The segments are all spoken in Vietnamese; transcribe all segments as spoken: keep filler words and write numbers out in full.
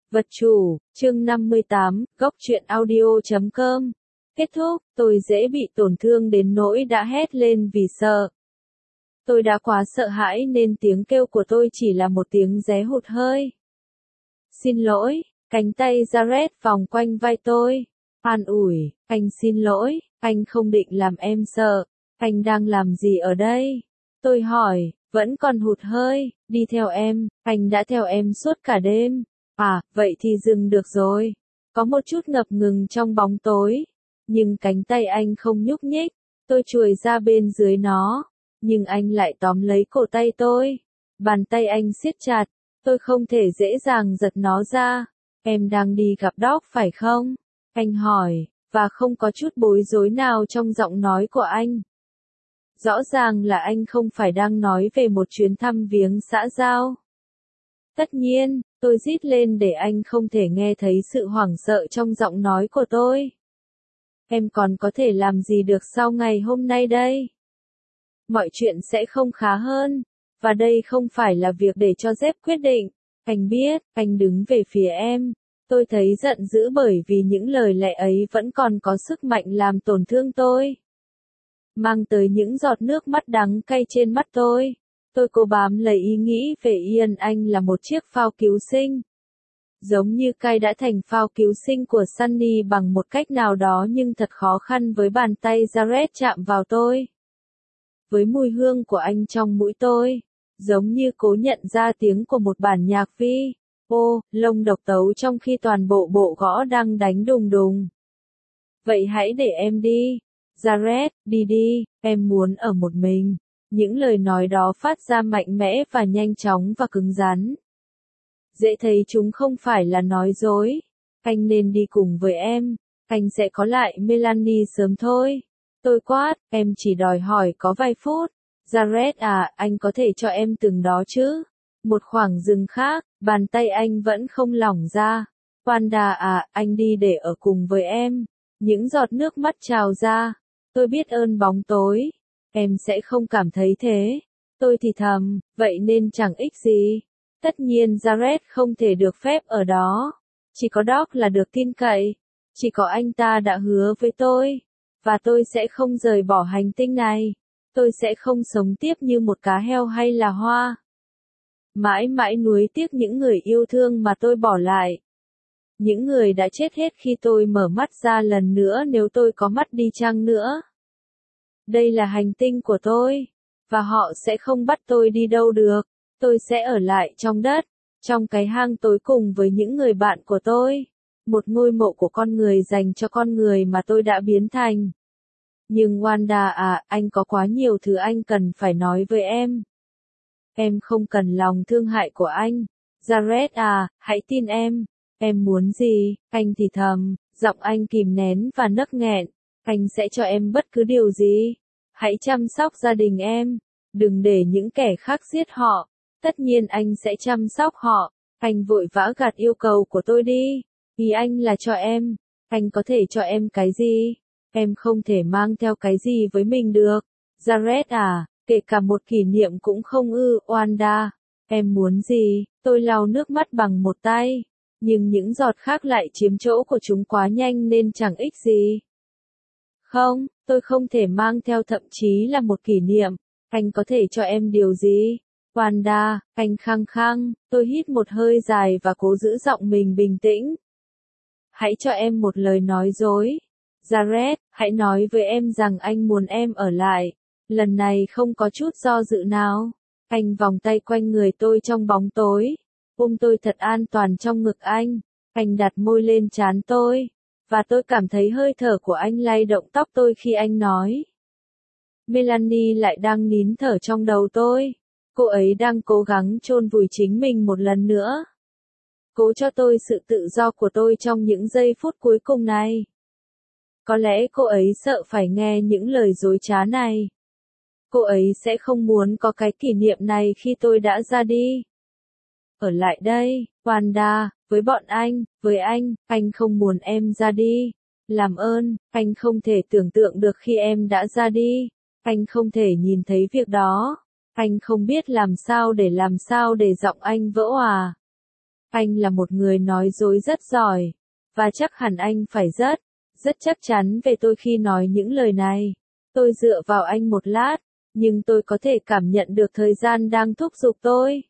Vật chủ, chương năm mươi tám, góc truyện audio chấm com. Kết thúc, tôi dễ bị tổn thương đến nỗi đã hét lên vì sợ. Tôi đã quá sợ hãi nên tiếng kêu của tôi chỉ là một tiếng ré hụt hơi. Xin lỗi, cánh tay Jared vòng quanh vai tôi. An ủi, anh xin lỗi, anh không định làm em sợ. Anh đang làm gì ở đây? Tôi hỏi, vẫn còn hụt hơi, đi theo em, anh đã theo em suốt cả đêm. À, vậy thì dừng được rồi. Có một chút ngập ngừng trong bóng tối. Nhưng cánh tay anh không nhúc nhích. Tôi chuồi ra bên dưới nó. Nhưng anh lại tóm lấy cổ tay tôi. Bàn tay anh siết chặt. Tôi không thể dễ dàng giật nó ra. Em đang đi gặp Doc phải không? Anh hỏi, và không có chút bối rối nào trong giọng nói của anh. Rõ ràng là anh không phải đang nói về một chuyến thăm viếng xã giao. Tất nhiên, tôi rít lên để anh không thể nghe thấy sự hoảng sợ trong giọng nói của tôi. Em còn có thể làm gì được sau ngày hôm nay đây? Mọi chuyện sẽ không khá hơn, và đây không phải là việc để cho Jeff quyết định. Anh biết, anh đứng về phía em. Tôi thấy giận dữ bởi vì những lời lẽ ấy vẫn còn có sức mạnh làm tổn thương tôi. Mang tới những giọt nước mắt đắng cay trên mắt tôi. Tôi cố bám lấy ý nghĩ về Ian anh là một chiếc phao cứu sinh. Giống như Kai đã thành phao cứu sinh của Sunny bằng một cách nào đó nhưng thật khó khăn với bàn tay Jared chạm vào tôi. Với mùi hương của anh trong mũi tôi, giống như cố nhận ra tiếng của một bản nhạc vi. Ô, lông độc tấu trong khi toàn bộ bộ gõ đang đánh đùng đùng. Vậy hãy để em đi. Jared, đi đi, em muốn ở một mình. Những lời nói đó phát ra mạnh mẽ và nhanh chóng và cứng rắn. Dễ thấy chúng không phải là nói dối. Anh nên đi cùng với em. Anh sẽ có lại Melanie sớm thôi. Tôi quát, em chỉ đòi hỏi có vài phút. Jared à, anh có thể cho em từng đó chứ? Một khoảng dừng khác, bàn tay anh vẫn không lỏng ra. Wanda à, anh đi để ở cùng với em. Những giọt nước mắt trào ra. Tôi biết ơn bóng tối. Em sẽ không cảm thấy thế. Tôi thì thầm, vậy nên chẳng ích gì. Tất nhiên Jared không thể được phép ở đó. Chỉ có Doc là được tin cậy. Chỉ có anh ta đã hứa với tôi. Và tôi sẽ không rời bỏ hành tinh này. Tôi sẽ không sống tiếp như một cá heo hay là hoa. Mãi mãi nuối tiếc những người yêu thương mà tôi bỏ lại. Những người đã chết hết khi tôi mở mắt ra lần nữa nếu tôi có mắt đi chăng nữa. Đây là hành tinh của tôi. Và họ sẽ không bắt tôi đi đâu được. Tôi sẽ ở lại trong đất. Trong cái hang tối cùng với những người bạn của tôi. Một ngôi mộ của con người dành cho con người mà tôi đã biến thành. Nhưng Wanda à, anh có quá nhiều thứ anh cần phải nói với em. Em không cần lòng thương hại của anh. Jared à, hãy tin em. Em muốn gì? Anh thì thầm, giọng anh kìm nén và nấc nghẹn. Anh sẽ cho em bất cứ điều gì. Hãy chăm sóc gia đình em. Đừng để những kẻ khác giết họ. Tất nhiên anh sẽ chăm sóc họ. Anh vội vã gạt yêu cầu của tôi đi. Ý anh là cho em. Anh có thể cho em cái gì? Em không thể mang theo cái gì với mình được. Jared à, kể cả một kỷ niệm cũng không ư. Wanda, em muốn gì? Tôi lau nước mắt bằng một tay. Nhưng những giọt khác lại chiếm chỗ của chúng quá nhanh nên chẳng ích gì. Không, tôi không thể mang theo thậm chí là một kỷ niệm. Anh có thể cho em điều gì? Wanda, anh khăng khăng. Tôi hít một hơi dài và cố giữ giọng mình bình tĩnh. Hãy cho em một lời nói dối. Jared, hãy nói với em rằng anh muốn em ở lại. Lần này không có chút do dự nào. Anh vòng tay quanh người tôi trong bóng tối. Ôm tôi thật an toàn trong ngực anh. Anh đặt môi lên trán tôi. Và tôi cảm thấy hơi thở của anh lay động tóc tôi khi anh nói. Melanie lại đang nín thở trong đầu tôi. Cô ấy đang cố gắng chôn vùi chính mình một lần nữa. Cố cho tôi sự tự do của tôi trong những giây phút cuối cùng này. Có lẽ cô ấy sợ phải nghe những lời dối trá này. Cô ấy sẽ không muốn có cái kỷ niệm này khi tôi đã ra đi. Ở lại đây, Wanda, với bọn anh, với anh, anh không muốn em ra đi. Làm ơn, anh không thể tưởng tượng được khi em đã ra đi. Anh không thể nhìn thấy việc đó. Anh không biết làm sao để làm sao để giọng anh vỡ òa. Anh là một người nói dối rất giỏi, và chắc hẳn anh phải rất, rất chắc chắn về tôi khi nói những lời này. Tôi dựa vào anh một lát, nhưng tôi có thể cảm nhận được thời gian đang thúc giục tôi.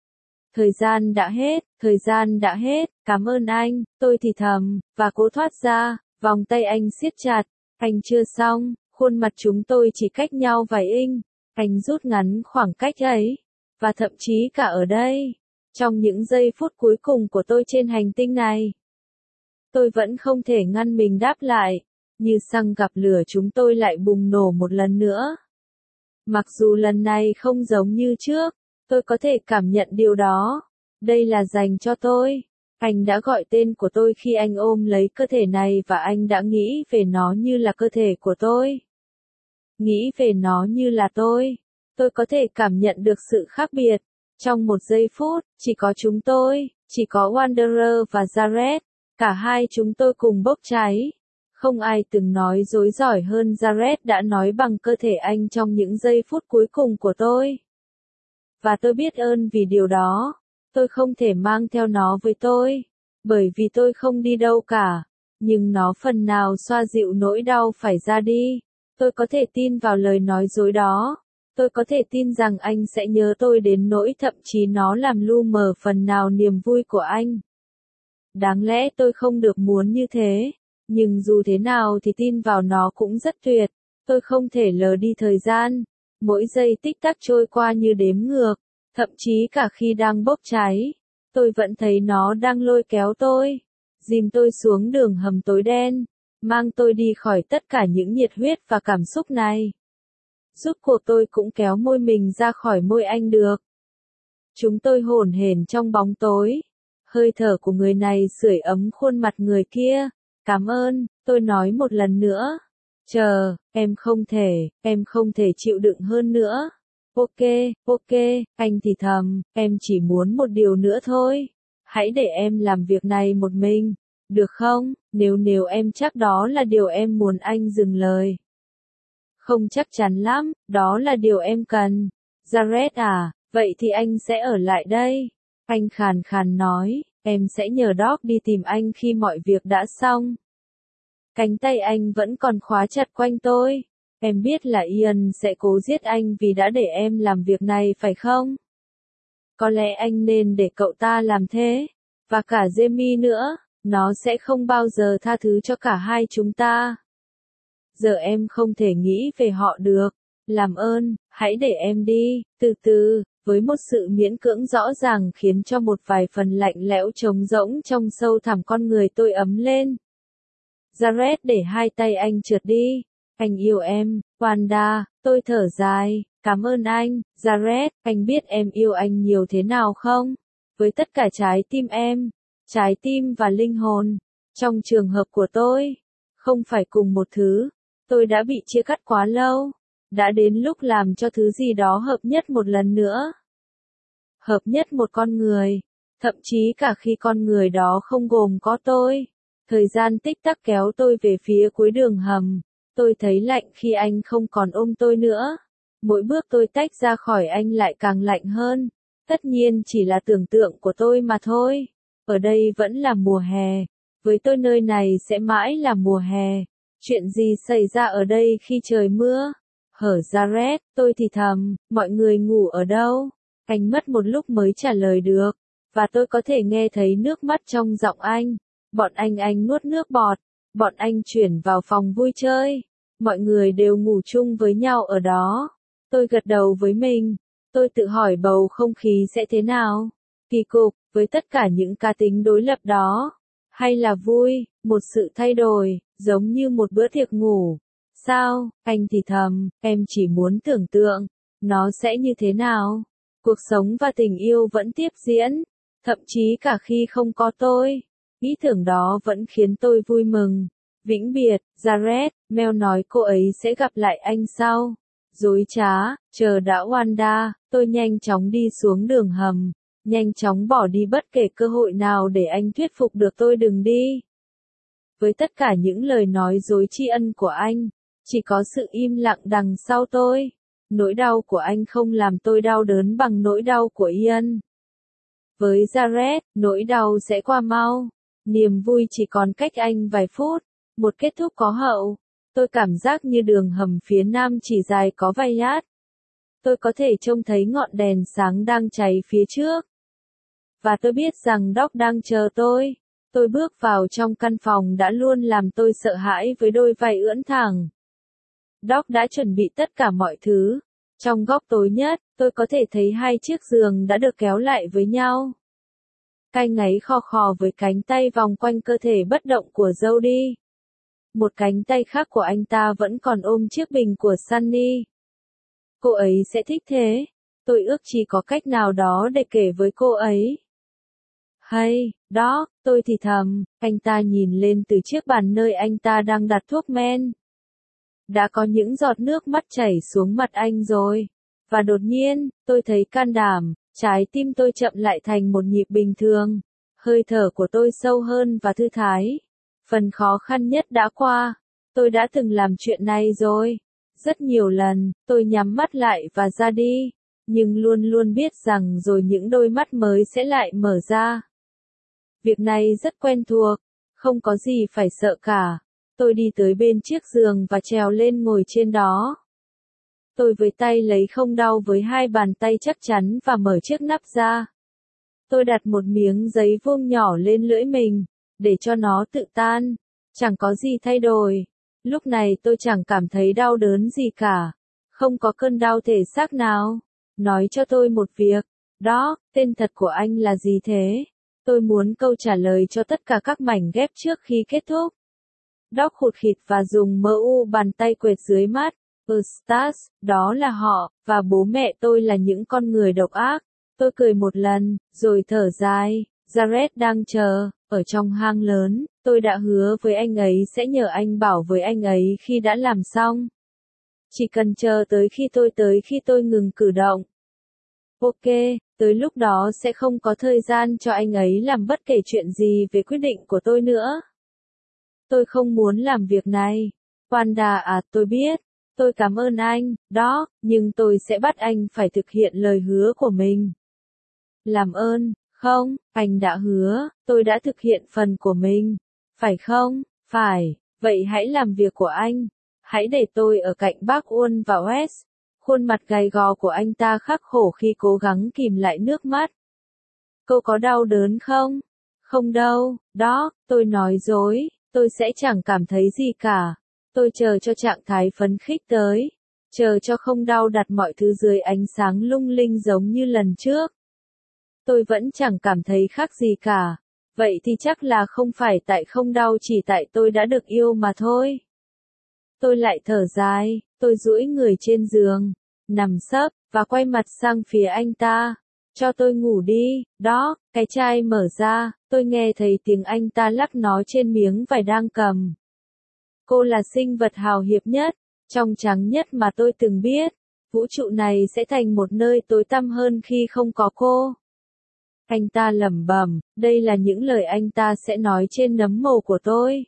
Thời gian đã hết, thời gian đã hết, cảm ơn anh, tôi thì thầm, và cố thoát ra, vòng tay anh siết chặt, anh chưa xong, khuôn mặt chúng tôi chỉ cách nhau vài inch, anh rút ngắn khoảng cách ấy, và thậm chí cả ở đây, trong những giây phút cuối cùng của tôi trên hành tinh này. Tôi vẫn không thể ngăn mình đáp lại, như xăng gặp lửa chúng tôi lại bùng nổ một lần nữa. Mặc dù lần này không giống như trước, tôi có thể cảm nhận điều đó. Đây là dành cho tôi. Anh đã gọi tên của tôi khi anh ôm lấy cơ thể này và anh đã nghĩ về nó như là cơ thể của tôi. Nghĩ về nó như là tôi. Tôi có thể cảm nhận được sự khác biệt. Trong một giây phút, chỉ có chúng tôi, chỉ có Wanderer và Jared. Cả hai chúng tôi cùng bốc cháy. Không ai từng nói dối giỏi hơn Jared đã nói bằng cơ thể anh trong những giây phút cuối cùng của tôi. Và tôi biết ơn vì điều đó. Tôi không thể mang theo nó với tôi, bởi vì tôi không đi đâu cả. Nhưng nó phần nào xoa dịu nỗi đau phải ra đi. Tôi có thể tin vào lời nói dối đó. Tôi có thể tin rằng anh sẽ nhớ tôi đến nỗi thậm chí nó làm lu mờ phần nào niềm vui của anh. Đáng lẽ tôi không được muốn như thế. Nhưng dù thế nào thì tin vào nó cũng rất tuyệt. Tôi không thể lờ đi thời gian. Mỗi giây tích tắc trôi qua như đếm ngược. Thậm chí cả khi đang bốc cháy. Tôi vẫn thấy nó đang lôi kéo tôi. Dìm tôi xuống đường hầm tối đen. Mang tôi đi khỏi tất cả những nhiệt huyết và cảm xúc này. Rốt cuộc tôi cũng kéo môi mình ra khỏi môi anh được. Chúng tôi hổn hển trong bóng tối. Hơi thở của người này sưởi ấm khuôn mặt người kia. Cảm ơn, tôi nói một lần nữa. Chờ, em không thể, em không thể chịu đựng hơn nữa. Ok, ok, anh thì thầm, em chỉ muốn một điều nữa thôi. Hãy để em làm việc này một mình, được không? Nếu nếu em chắc đó là điều em muốn anh dừng lời. Không chắc chắn lắm, đó là điều em cần. Jared à, vậy thì anh sẽ ở lại đây. Anh khàn khàn nói, em sẽ nhờ Doc đi tìm anh khi mọi việc đã xong. Cánh tay anh vẫn còn khóa chặt quanh tôi. Em biết là Ian sẽ cố giết anh vì đã để em làm việc này phải không? Có lẽ anh nên để cậu ta làm thế. Và cả Jamie nữa, nó sẽ không bao giờ tha thứ cho cả hai chúng ta. Giờ em không thể nghĩ về họ được. Làm ơn, hãy để em đi, từ từ, với một sự miễn cưỡng rõ ràng khiến cho một vài phần lạnh lẽo trống rỗng trong sâu thẳm con người tôi ấm lên. Jared để hai tay anh trượt đi. Anh yêu em, Wanda, tôi thở dài, cảm ơn anh, Jared, anh biết em yêu anh nhiều thế nào không? Với tất cả trái tim em, trái tim và linh hồn. Trong trường hợp của tôi, không phải cùng một thứ, tôi đã bị chia cắt quá lâu. Đã đến lúc làm cho thứ gì đó hợp nhất một lần nữa. Hợp nhất một con người, thậm chí cả khi con người đó không gồm có tôi. Thời gian tích tắc kéo tôi về phía cuối đường hầm. Tôi thấy lạnh khi anh không còn ôm tôi nữa. Mỗi bước tôi tách ra khỏi anh lại càng lạnh hơn. Tất nhiên chỉ là tưởng tượng của tôi mà thôi. Ở đây vẫn là mùa hè. Với tôi nơi này sẽ mãi là mùa hè. Chuyện gì xảy ra ở đây khi trời mưa? Hở Jared, tôi thì thầm, mọi người ngủ ở đâu? Anh mất một lúc mới trả lời được. Và tôi có thể nghe thấy nước mắt trong giọng anh. Bọn anh anh nuốt nước bọt. Bọn anh chuyển vào phòng vui chơi. Mọi người đều ngủ chung với nhau ở đó. Tôi gật đầu với mình. Tôi tự hỏi bầu không khí sẽ thế nào. Kỳ cục, với tất cả những cá tính đối lập đó. Hay là vui, một sự thay đổi, giống như một bữa tiệc ngủ. Sao, anh thì thầm, em chỉ muốn tưởng tượng. Nó sẽ như thế nào? Cuộc sống và tình yêu vẫn tiếp diễn. Thậm chí cả khi không có tôi. Ý tưởng đó vẫn khiến tôi vui mừng. Vĩnh biệt, Jared, Mel nói cô ấy sẽ gặp lại anh sau. Dối trá, chờ đã Wanda, tôi nhanh chóng đi xuống đường hầm. Nhanh chóng bỏ đi bất kể cơ hội nào để anh thuyết phục được tôi đừng đi. Với tất cả những lời nói dối tri ân của anh, chỉ có sự im lặng đằng sau tôi. Nỗi đau của anh không làm tôi đau đớn bằng nỗi đau của Ian. Với Jared, nỗi đau sẽ qua mau. Niềm vui chỉ còn cách anh vài phút. Một kết thúc có hậu. Tôi cảm giác như đường hầm phía nam chỉ dài có vài nhát. Tôi có thể trông thấy ngọn đèn sáng đang cháy phía trước. Và tôi biết rằng Doc đang chờ tôi. Tôi bước vào trong căn phòng đã luôn làm tôi sợ hãi với đôi vai ưỡn thẳng. Doc đã chuẩn bị tất cả mọi thứ. Trong góc tối nhất, tôi có thể thấy hai chiếc giường đã được kéo lại với nhau. Cai ngáy khò khò với cánh tay vòng quanh cơ thể bất động của Jody. Một cánh tay khác của anh ta vẫn còn ôm chiếc bình của Sunny. Cô ấy sẽ thích thế. Tôi ước chỉ có cách nào đó để kể với cô ấy. Hay, đó, tôi thì thầm, anh ta nhìn lên từ chiếc bàn nơi anh ta đang đặt thuốc men. Đã có những giọt nước mắt chảy xuống mặt anh rồi. Và đột nhiên, tôi thấy can đảm, trái tim tôi chậm lại thành một nhịp bình thường. Hơi thở của tôi sâu hơn và thư thái. Phần khó khăn nhất đã qua. Tôi đã từng làm chuyện này rồi. Rất nhiều lần, tôi nhắm mắt lại và ra đi. Nhưng luôn luôn biết rằng rồi những đôi mắt mới sẽ lại mở ra. Việc này rất quen thuộc. Không có gì phải sợ cả. Tôi đi tới bên chiếc giường và trèo lên ngồi trên đó. Tôi với tay lấy không đau với hai bàn tay chắc chắn và mở chiếc nắp ra. Tôi đặt một miếng giấy vuông nhỏ lên lưỡi mình, để cho nó tự tan. Chẳng có gì thay đổi. Lúc này tôi chẳng cảm thấy đau đớn gì cả. Không có cơn đau thể xác nào. Nói cho tôi một việc. Đó, tên thật của anh là gì thế? Tôi muốn câu trả lời cho tất cả các mảnh ghép trước khi kết thúc. Doc khụt khịt và dùng mơ u bàn tay quệt dưới mắt. Eustace, đó là họ, và bố mẹ tôi là những con người độc ác. Tôi cười một lần, rồi thở dài. Jared đang chờ, ở trong hang lớn. Tôi đã hứa với anh ấy sẽ nhờ anh bảo với anh ấy khi đã làm xong. Chỉ cần chờ tới khi tôi tới khi tôi ngừng cử động. Ok, tới lúc đó sẽ không có thời gian cho anh ấy làm bất kể chuyện gì về quyết định của tôi nữa. Tôi không muốn làm việc này. Wanda à, tôi biết. Tôi cảm ơn anh, đó, nhưng tôi sẽ bắt anh phải thực hiện lời hứa của mình. Làm ơn, không, anh đã hứa, tôi đã thực hiện phần của mình. Phải không? Phải, vậy hãy làm việc của anh. Hãy để tôi ở cạnh bác Uôn và West. Khuôn mặt gầy gò của anh ta khắc khổ khi cố gắng kìm lại nước mắt. Cô có đau đớn không? Không đâu, đó, tôi nói dối, tôi sẽ chẳng cảm thấy gì cả. Tôi chờ cho trạng thái phấn khích tới. Chờ cho không đau đặt mọi thứ dưới ánh sáng lung linh giống như lần trước. Tôi vẫn chẳng cảm thấy khác gì cả. Vậy thì chắc là không phải tại không đau chỉ tại tôi đã được yêu mà thôi. Tôi lại thở dài, tôi duỗi người trên giường, nằm sấp, và quay mặt sang phía anh ta. Cho tôi ngủ đi, đó, cái chai mở ra, tôi nghe thấy tiếng anh ta lắc nó trên miếng vải đang cầm. Cô là sinh vật hào hiệp nhất, trong trắng nhất mà tôi từng biết. Vũ trụ này sẽ thành một nơi tối tăm hơn khi không có cô. Anh ta lẩm bẩm, đây là những lời anh ta sẽ nói trên nấm mồ của tôi.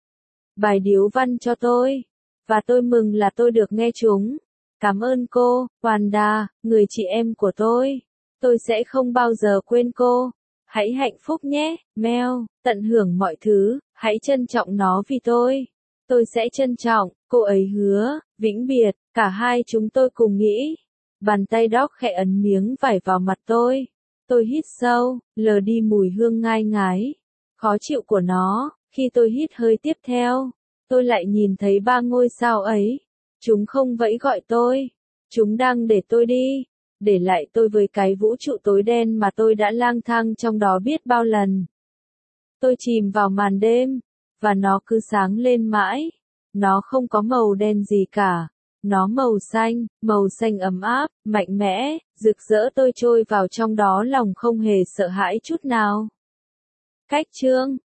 Bài điếu văn cho tôi. Và tôi mừng là tôi được nghe chúng. Cảm ơn cô, Wanda, người chị em của tôi. Tôi sẽ không bao giờ quên cô. Hãy hạnh phúc nhé, Mel, tận hưởng mọi thứ, hãy trân trọng nó vì tôi. Tôi sẽ trân trọng, cô ấy hứa, vĩnh biệt, cả hai chúng tôi cùng nghĩ. Bàn tay Doc khẽ ấn miếng vải vào mặt tôi. Tôi hít sâu, lờ đi mùi hương ngai ngái, khó chịu của nó. Khi tôi hít hơi tiếp theo, tôi lại nhìn thấy ba ngôi sao ấy. Chúng không vẫy gọi tôi. Chúng đang để tôi đi. Để lại tôi với cái vũ trụ tối đen mà tôi đã lang thang trong đó biết bao lần. Tôi chìm vào màn đêm. Và nó cứ sáng lên mãi. Nó không có màu đen gì cả. Nó màu xanh, màu xanh ấm áp, mạnh mẽ, rực rỡ tôi trôi vào trong đó lòng không hề sợ hãi chút nào. Cách chương